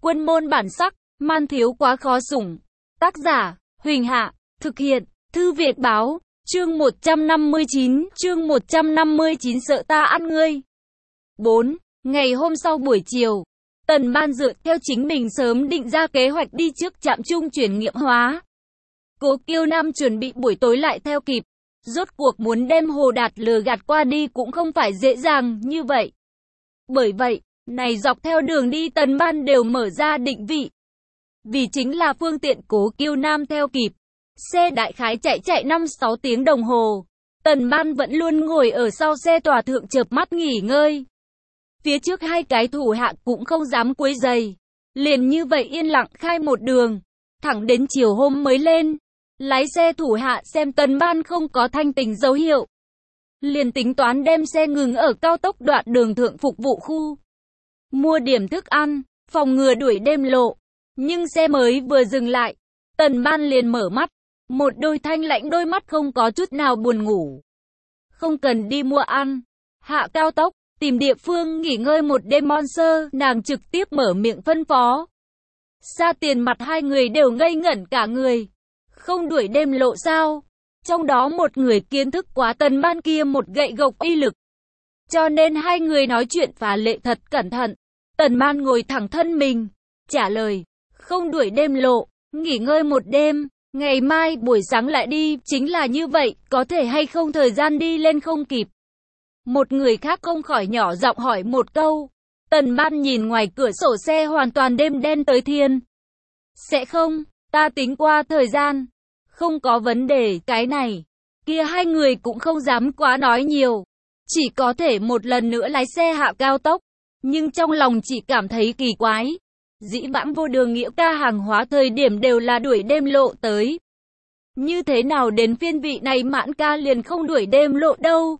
Quân môn bản sắc, man thiếu quá khó sủng. Tác giả, Huỳnh Hạ, thực hiện, Thư Việt Báo, chương 159, sợ ta ăn ngươi. 4. Ngày hôm sau buổi chiều, Tần Ban dựa theo chính mình sớm định ra kế hoạch đi trước trạm trung chuyển nghiệm hóa. Cố Kiêu Nam chuẩn bị buổi tối lại theo kịp. Rốt cuộc muốn đem Hồ Đạt lừa gạt qua đi cũng không phải dễ dàng như vậy. Bởi vậy, này dọc theo đường đi Tần Ban đều mở ra định vị. Vì chính là phương tiện Cố Kiêu Nam theo kịp. Xe đại khái chạy 5-6 tiếng đồng hồ. Tần Ban vẫn luôn ngồi ở sau xe tòa thượng chợp mắt nghỉ ngơi. Phía trước hai cái thủ hạ cũng không dám quấy rầy. Liền như vậy yên lặng khai một đường. Thẳng đến chiều hôm mới lên. Lái xe thủ hạ xem Tần Ban không có thanh tình dấu hiệu. Liền tính toán đem xe ngừng ở cao tốc đoạn đường thượng phục vụ khu. Mua điểm thức ăn, phòng ngừa đuổi đêm lộ. Nhưng xe mới vừa dừng lại. Tần Ban liền mở mắt. Một đôi thanh lãnh đôi mắt không có chút nào buồn ngủ. Không cần đi mua ăn. Hạ cao tốc, tìm địa phương nghỉ ngơi một đêm Monster, nàng trực tiếp mở miệng phân phó. Xa tiền mặt hai người đều ngây ngẩn cả người. Không đuổi đêm lộ sao? Trong đó một người kiến thức quá Tần Ban kia một gậy gộc uy lực. Cho nên hai người nói chuyện phá lệ thật cẩn thận. Tần Ban ngồi thẳng thân mình, trả lời, không đuổi đêm lộ, nghỉ ngơi một đêm, ngày mai buổi sáng lại đi, chính là như vậy, có thể hay không thời gian đi lên không kịp. Một người khác không khỏi nhỏ giọng hỏi một câu. Tần Ban nhìn ngoài cửa sổ xe hoàn toàn đêm đen tới thiên. Sẽ không, ta tính qua thời gian. Không có vấn đề, cái này. Kia hai người cũng không dám quá nói nhiều. Chỉ có thể một lần nữa lái xe hạ cao tốc. Nhưng trong lòng chỉ cảm thấy kỳ quái. Dĩ vãng vô đường nghĩa ca hàng hóa thời điểm đều là đuổi đêm lộ tới. Như thế nào đến phiên vị này Mãn ca liền không đuổi đêm lộ đâu.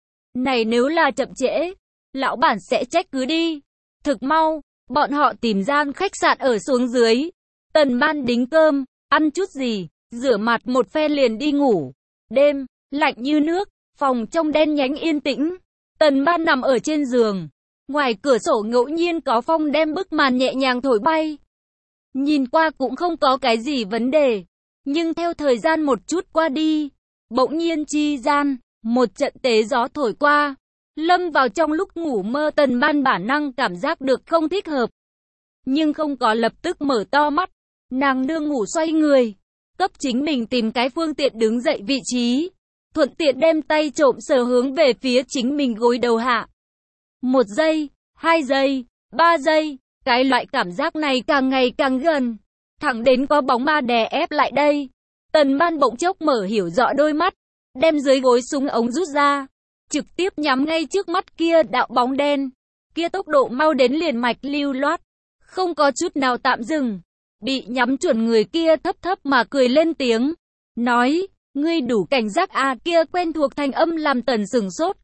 Này nếu là chậm trễ, lão bản sẽ trách cứ đi. Thực mau, bọn họ tìm gian khách sạn ở xuống dưới. Tần Ban đính cơm, ăn chút gì, rửa mặt một phen liền đi ngủ. Đêm, lạnh như nước, phòng trong đen nhánh yên tĩnh. Tần Ban nằm ở trên giường. Ngoài cửa sổ ngẫu nhiên có phong đem bức màn nhẹ nhàng thổi bay. Nhìn qua cũng không có cái gì vấn đề. Nhưng theo thời gian một chút qua đi, bỗng nhiên chi gian, một trận tế gió thổi qua. Lâm vào trong lúc ngủ mơ Tần Ban bản năng cảm giác được không thích hợp. Nhưng không có lập tức mở to mắt. Nàng nương ngủ xoay người. Cấp chính mình tìm cái phương tiện đứng dậy vị trí. Thuận tiện đem tay trộm sờ hướng về phía chính mình gối đầu hạ. 1 giây, 2 giây, 3 giây. Cái loại cảm giác này càng ngày càng gần. Thẳng đến có bóng ma đè ép lại đây. Tần Ban bỗng chốc mở hiểu rõ đôi mắt. Đem dưới gối súng ống rút ra. Trực tiếp nhắm ngay trước mắt kia đạo bóng đen. Kia tốc độ mau đến liền mạch lưu loát. Không có chút nào tạm dừng. Bị nhắm chuẩn người kia thấp thấp mà cười lên tiếng. Nói, ngươi đủ cảnh giác à, kia quen thuộc thanh âm làm Tần sửng sốt.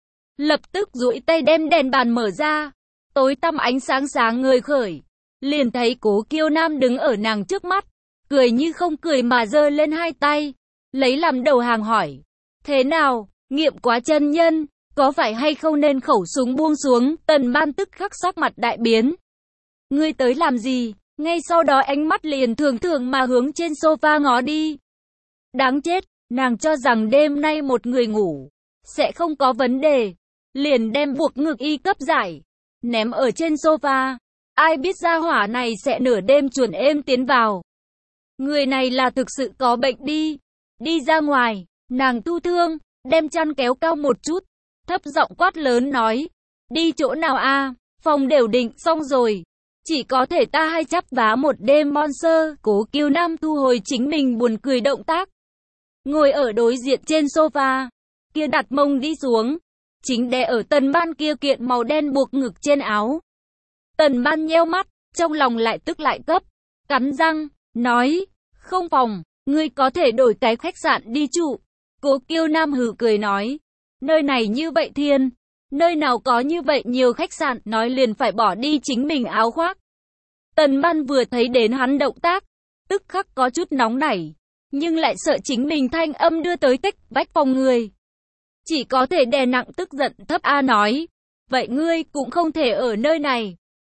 Lập tức duỗi tay đem đèn bàn mở ra. Tối tăm ánh sáng sáng ngời khởi. Liền thấy Cố Kiêu Nam đứng ở nàng trước mắt. Cười như không cười mà giơ lên hai tay. Lấy làm đầu hàng hỏi. Thế nào, nghiệm quá chân nhân, có phải hay không nên khẩu súng buông xuống? Tần Ban tức khắc sắc mặt đại biến. Ngươi tới làm gì? Ngay sau đó ánh mắt liền thường thường mà hướng trên sofa ngó đi. Đáng chết, nàng cho rằng đêm nay một người ngủ sẽ không có vấn đề. Liền đem buộc ngực y cấp giải, ném ở trên sofa. Ai biết ra hỏa này sẽ nửa đêm chuồn êm tiến vào. Người này là thực sự có bệnh đi. Đi ra ngoài, nàng tu thương, đem chăn kéo cao một chút. Thấp giọng quát lớn nói. Đi chỗ nào a? Phòng đều định xong rồi. Chỉ có thể ta hay chắp vá một đêm Monster. Cố Kiêu Nam thu hồi chính mình buồn cười động tác. Ngồi ở đối diện trên sofa. Kia đặt mông đi xuống. Chính đè ở Tần Ban kia kiện màu đen buộc ngực trên áo. Tần Ban nheo mắt, trong lòng lại tức lại cấp. Cắn răng, nói. Không phòng, ngươi có thể đổi cái khách sạn đi trụ. Cố Kiêu Nam hừ cười nói. Nơi này như vậy thiên. Nơi nào có như vậy nhiều khách sạn, nói liền phải bỏ đi chính mình áo khoác. Tần Ban vừa thấy đến hắn động tác, tức khắc có chút nóng nảy, nhưng lại sợ chính mình thanh âm đưa tới cách vách phòng người. Chỉ có thể đè nặng tức giận thấp A nói, vậy ngươi cũng không thể ở nơi này.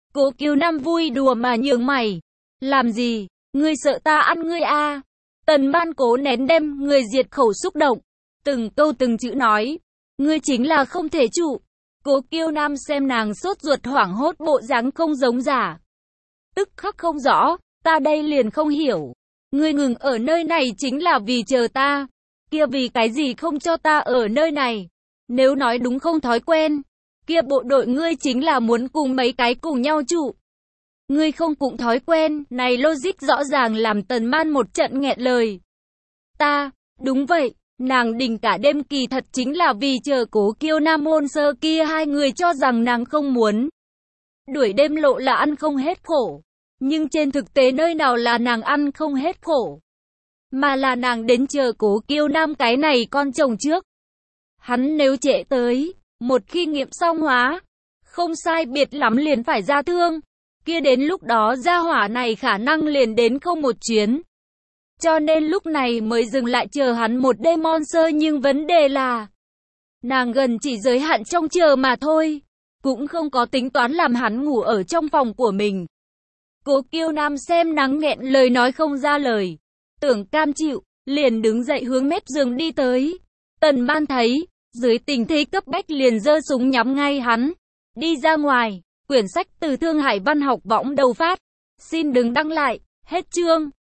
Cố Kiều Nam vui đùa mà nhướng mày. Làm gì? Ngươi sợ ta ăn ngươi à? Tần Ban cố nén đem người diệt khẩu xúc động. Từng câu từng chữ nói. Ngươi chính là không thể trụ. Cố Kiều Nam xem nàng sốt ruột hoảng hốt bộ dáng không giống giả. Tức khắc không rõ, ta đây liền không hiểu. Ngươi ngừng ở nơi này chính là vì chờ ta. Kia vì cái gì không cho ta ở nơi này? Nếu nói đúng không thói quen, kia bộ đội ngươi chính là muốn cùng mấy cái cùng nhau trụ. Ngươi không cũng thói quen, này logic rõ ràng làm Tần Man một trận nghẹn lời. Đúng vậy, nàng đình cả đêm kỳ thật chính là vì chờ Cố Kiều Nam hôn sơ kia hai người cho rằng nàng không muốn. Đuổi đêm lộ là ăn không hết khổ, nhưng trên thực tế nơi nào là nàng ăn không hết khổ, mà là nàng đến chờ Cố Kiều Nam cái này con chồng trước. Hắn nếu trễ tới, một khi nghiệm xong hóa, không sai biệt lắm liền phải ra thương, kia đến lúc đó gia hỏa này khả năng liền đến không một chuyến. Cho nên lúc này mới dừng lại chờ hắn một đêm monster, nhưng vấn đề là nàng gần chỉ giới hạn trong chờ mà thôi, cũng không có tính toán làm hắn ngủ ở trong phòng của mình. Cố Kiều Nam xem nắng nghẹn lời nói không ra lời, tưởng cam chịu, liền đứng dậy hướng mép giường đi tới. Tần Ban thấy, dưới tình thế cấp bách liền giơ súng nhắm ngay hắn. Đi ra ngoài, quyển sách từ Thương Hải Văn học võng đầu phát. Xin đừng đăng lại, hết chương.